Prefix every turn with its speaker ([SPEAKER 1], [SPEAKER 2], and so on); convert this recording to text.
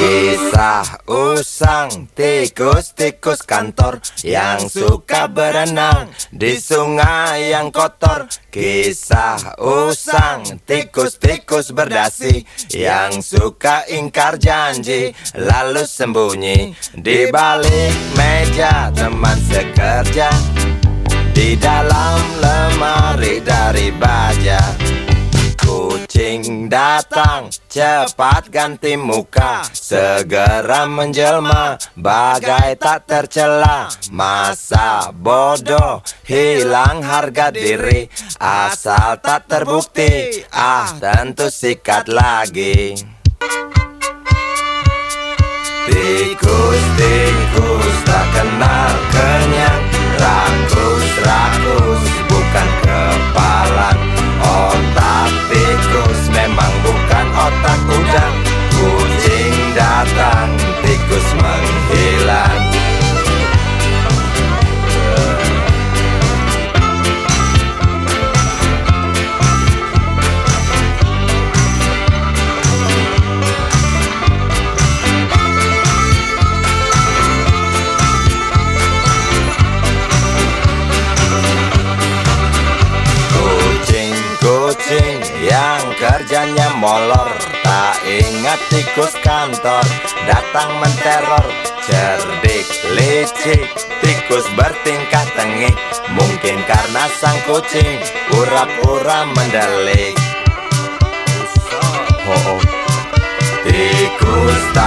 [SPEAKER 1] Kisah usang tikus-tikus kantor yang suka berenang di sungai yang kotor. Kisah usang tikus-tikus berdasi yang suka ingkar janji lalu sembunyi di balik meja teman sekerja, di dalam lemari dari baja. Kucing datang, cepat ganti muka, segera menjelma, bagai tak tercela. Masa bodoh, hilang harga diri, asal tak terbukti, tentu sikat lagi. Tikus-tikus tak kenal kenyang, rakus-rakus bukan kepalan. Otak tikus memang bukan otak udang. Kucing datang, tikus menghilang. Kucing yang kerjanya molor, tak ingat tikus kantor, datang menteror. Cerdik, licik, tikus bertingkah tengik, mungkin karena sang kucing pura-pura mendelik. Tikus